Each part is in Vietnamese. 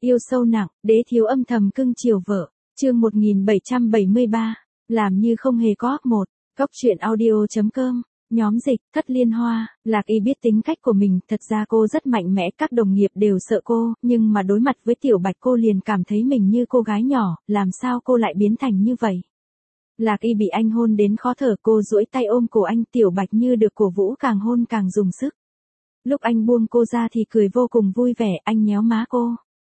Yêu sâu nặng, đế thiếu âm thầm cưng chiều vợ. Chương 1773. Làm như không hề có. Góc truyện audio.com. Nhóm dịch, Thất Liên Hoa. Lạc Y biết tính cách của mình, thật ra cô rất mạnh mẽ, các đồng nghiệp đều sợ cô, nhưng mà đối mặt với Tiểu Bạch cô liền cảm thấy mình như cô gái nhỏ, làm sao cô lại biến thành như vậy. Lạc Y bị anh hôn đến khó thở, cô duỗi tay ôm cổ anh, Tiểu Bạch như được cổ vũ càng hôn càng dùng sức. Lúc anh buông cô ra thì cười vô cùng vui vẻ, anh nhéo má cô.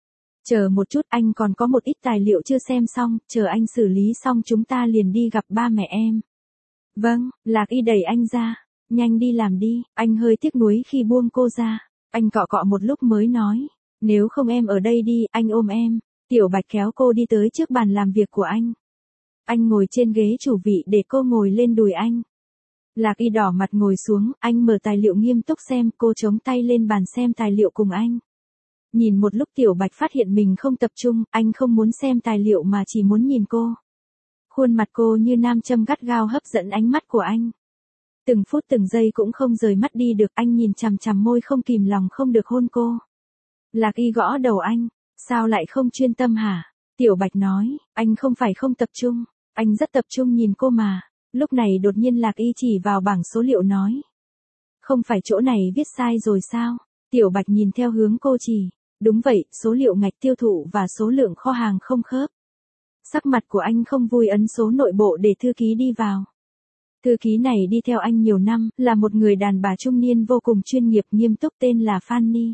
Chờ một chút, anh còn có một ít tài liệu chưa xem xong, chờ anh xử lý xong chúng ta liền đi gặp ba mẹ em. Vâng, Lạc Y đẩy anh ra. Nhanh đi làm đi, anh hơi tiếc nuối khi buông cô ra. Anh cọ cọ một lúc mới nói, nếu không em ở đây đi, anh ôm em. Tiểu Bạch kéo cô đi tới trước bàn làm việc của anh. Anh ngồi trên ghế chủ vị để cô ngồi lên đùi anh. Lạc Y đỏ mặt ngồi xuống, anh mở tài liệu nghiêm túc xem, cô chống tay lên bàn xem tài liệu cùng anh. Nhìn một lúc Tiểu Bạch phát hiện mình không tập trung, anh không muốn xem tài liệu mà chỉ muốn nhìn cô. Khuôn mặt cô như nam châm gắt gao hấp dẫn ánh mắt của anh. Từng phút từng giây cũng không rời mắt đi được, anh nhìn chằm chằm môi không kìm lòng không được hôn cô. Lạc Y gõ đầu anh, sao lại không chuyên tâm hả? Tiểu Bạch nói, anh không phải không tập trung, anh rất tập trung nhìn cô mà. Lúc này đột nhiên Lạc Y chỉ vào bảng số liệu nói. Không phải chỗ này viết sai rồi sao? Tiểu Bạch nhìn theo hướng cô chỉ. Đúng vậy, số liệu ngạch tiêu thụ và số lượng kho hàng không khớp. Sắc mặt của anh không vui ấn số nội bộ để thư ký đi vào. Thư ký này đi theo anh nhiều năm, là một người đàn bà trung niên vô cùng chuyên nghiệp nghiêm túc, tên là Fanny.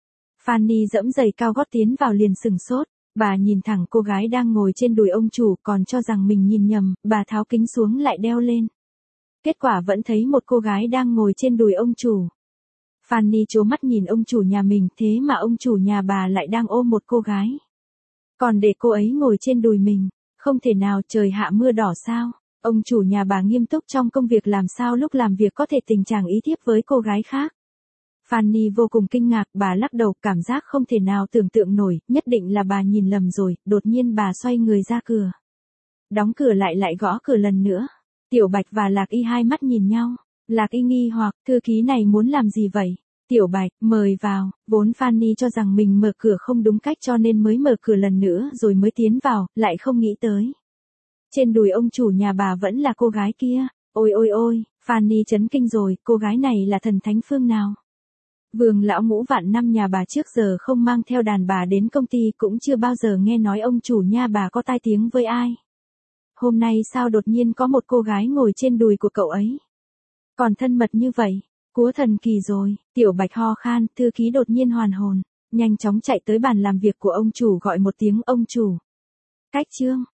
Fanny giẫm giày cao gót tiến vào liền sừng sốt. Bà nhìn thẳng cô gái đang ngồi trên đùi ông chủ, còn cho rằng mình nhìn nhầm, bà tháo kính xuống lại đeo lên. Kết quả vẫn thấy một cô gái đang ngồi trên đùi ông chủ. Fanny trố mắt nhìn ông chủ nhà mình, thế mà ông chủ nhà bà lại đang ôm một cô gái. Còn để cô ấy ngồi trên đùi mình, không thể nào, trời hạ mưa đỏ sao? Ông chủ nhà bà nghiêm túc trong công việc, làm sao lúc làm việc có thể tình trạng ý thiếp với cô gái khác. Fanny vô cùng kinh ngạc, bà lắc đầu, cảm giác không thể nào tưởng tượng nổi, nhất định là bà nhìn lầm rồi, đột nhiên bà xoay người ra cửa. Đóng cửa lại gõ cửa lần nữa. Tiểu Bạch và Lạc Y hai mắt nhìn nhau. Lạc Y nghi hoặc, thư ký này muốn làm gì vậy? Tiểu Bạch, mời vào. Vốn Fanny cho rằng mình mở cửa không đúng cách cho nên mới mở cửa lần nữa rồi mới tiến vào, lại không nghĩ tới. Trên đùi ông chủ nhà bà vẫn là cô gái kia. Ôi ôi ôi, Fanny chấn kinh rồi, cô gái này là thần thánh phương nào? Vương lão ngũ vạn năm nhà bà trước giờ không mang theo đàn bà đến công ty, cũng chưa bao giờ nghe nói ông chủ nhà bà có tai tiếng với ai. Hôm nay sao đột nhiên có một cô gái ngồi trên đùi của cậu ấy? Còn thân mật như vậy, cúa thần kỳ rồi. Tiểu Bạch ho khan, thư ký đột nhiên hoàn hồn, nhanh chóng chạy tới bàn làm việc của ông chủ gọi một tiếng ông chủ. Cách chương.